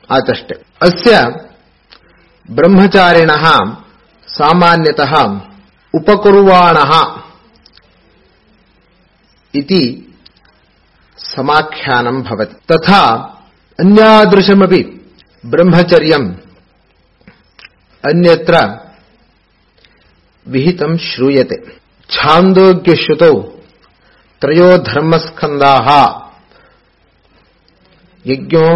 ಆತಷ್ಟೇ. ಅಸ್ಯ ಬ್ರಹ್ಮಚಾರಿಣಃ ಸಾಮಾನ್ಯತಃ ಉಪಕುರ್ವಾಣಃ ಇತಿ ಸಮಾಖ್ಯಾನಂ ಭವತಿ. ತಥಾ ಅನ್ಯಾದೃಶಮಪಿ ಬ್ರಹ್ಮಚರ್ಯಂ ಅನ್ಯತ್ರ ವಿಹಿತಂ ಶ್ರೂಯತೆ. ಛಾಂದೋಗ್ಯಶ್ರುತೌ ತ್ರಯೋ ಧರ್ಮಸ್ಕಂಧಾಃ ಯಜ್ಞೋ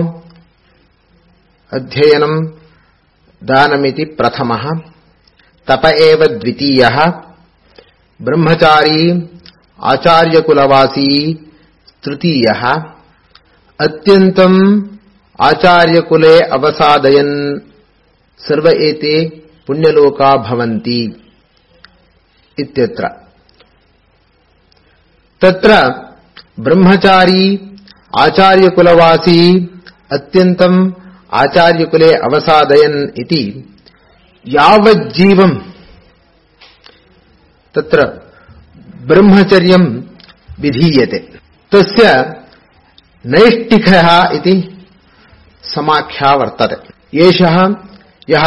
ಅಧ್ಯಯನಂ ದಾನಮಿತಿ ಪ್ರಥಮಃ, ತಪ ಏವ ದ್ವಿತೀಯಃ, ಬ್ರಹ್ಮಚಾರಿ ಆಚಾರ್ಯಕುಲವಾಸಿ ತೃತೀಯಃ, ಅತ್ಯಂತಂ ಆಚಾರ್ಯಕುಲೆ ಅವಸಾದಯನ್ ಸರ್ವ ಏತೆ ಪುಣ್ಯಲೋಕಾ ಭವಂತಿ ಇತ್ಯತ್ರ. ತತ್ರ ಬ್ರಹ್ಮಚಾರಿ ಆಚಾರ್ಯಕುಲವಾಸಿ ಅತ್ಯಂತಂ ಆಚಾರ್ಯಕುಲೆ ಅವಸಾದಯನ್ ಇತಿ ಯಾವಜ್ಜೀವಂ ತತ್ರ ಬ್ರಹ್ಮಚರ್ಯಂ ವಿಧೀಯತೆ ತಸ್ಯ ನೈಷ್ಠಿಕಃ ಇತಿ ಸಮಾಖ್ಯಾ ವರ್ತತೆ. ಏಷಃ ಯಃ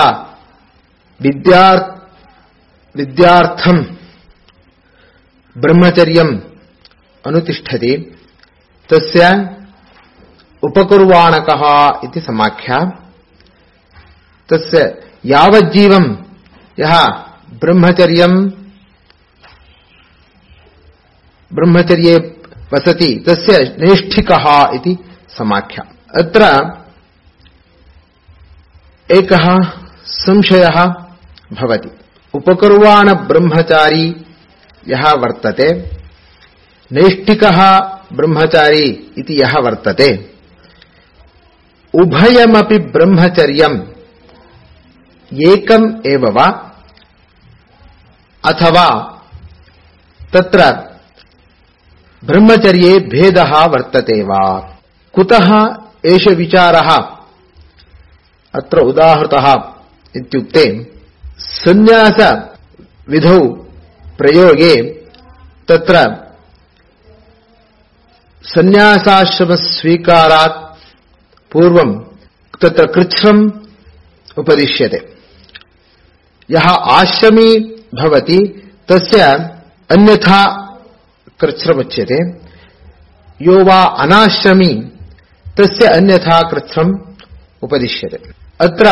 ವಿದ್ಯಾರ್ಥಂ ಬ್ರಹ್ಮಚರ್ಯಂ ಅನುತಿಷ್ಠತಿ ತಸ್ಯ ಉಪಕುರ್ವಾಣಕಃ ಇತಿ ಸಮಾಖ್ಯಾ. ತಸ್ಯ ಯಾವಜ್ಜೀವಂ ಯಃ ಬ್ರಹ್ಮಚರ್ಯೇ ವಸತಿ ತಸ್ಯ ನೈಷ್ಠಿಕಃ ಇತಿ ಸಮಾಖ್ಯಾ. ಅತ್ರ ಏಕಃ ಸಂಶಯಃ ಭವತಿ. ಉಪಕುರ್ವಾಣ ಬ್ರಹ್ಮಚಾರಿ ಯಃ ವರ್ತತೆ, ನೈಷ್ಠಿಕಃ ಬ್ರಹ್ಮಚಾರಿ ಇತಿ ಯಃ ವರ್ತತೆ, ಉಭಯಮಪಿ ಬ್ರಹ್ಮಚರ್ಯಂ ಏಕಂ ಏವ ವಾ ಅಥವಾ ತತ್ರ ಬ್ರಹ್ಮಚರ್ಯೇ ಭೇದಃ ವರ್ತತೆ ವಾ? ಕುತಃ ಏಷ ವಿಚಾರಃ ಅತ್ರ ಉದಾಹೃತಃ ಇತ್ಯುಕ್ತೆ ಸನ್ಯಾಸ ವಿಧೌ ಪ್ರಯೋಗೆ ತತ್ರ ಸನ್ಯಾಸಾಶ್ರಮ ಸ್ವೀಕಾರಾತ್ ಪೂರ್ವಂ ತತ್ರ ಕೃಚ್ಛ್ರಂ ಉಪದಿಶ್ಯತೆ. ಯಹ ಆಶ್ರಮೀ ಭವತಿ ತಸ್ಯ ಅನ್ಯಥಾ ಕೃಚ್ಛ್ರಮುಚ್ಯತೆ, ಯೋ ವಾ ಅನಾಶ್ರಮೀ ತಸ್ಯ ಅನ್ಯಥಾ ಕೃಚ್ಛ್ರಂ ಉಪದಿಶ್ಯತೆ. ಅತ್ರ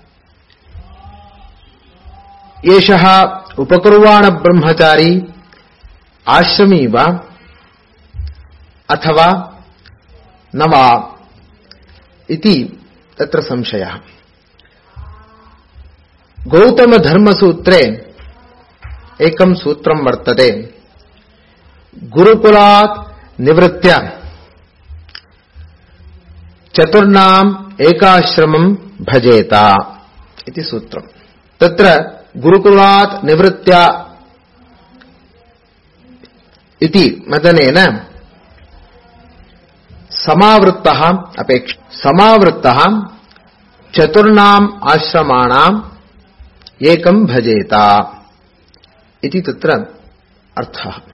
ಏಷಃ ಉಪಕುರ್ವಾಣ ಬ್ರಹ್ಮಚಾರಿ ಆಶ್ರಮೀ ವಾ ಅಥವಾ ನ ವಾ ಇತಿ ತತ್ರ ಸಂಶಯಃ. ಗೌತಮ ಧರ್ಮಸೂತ್ರೆ ಏಕಂ ಸೂತ್ರಂ ವರ್ತತೆ, ಗುರುಕುಲಾತ್ ನಿವೃತ್ಯ ಚತುರ್ನಾಂ ಏಕಾಶ್ರಮಂ ಭಜೇತ ಇತಿ ಸೂತ್ರಂ. ತತ್ರ ಗುರುಕುಲಾತ್ ನಿವೃತ್ಯ ಇತಿ ಮದನೇನ ಸಮಾವೃತ್ತಃ ಸಮಾವೃತ್ತಃ ಚತುರ್ನಾಂ ಆಶ್ರಮಾಣಾಂ ಏಕಂ ಭಜೇತ ಇತಿ ತತ್ರ ಅರ್ಥಃ.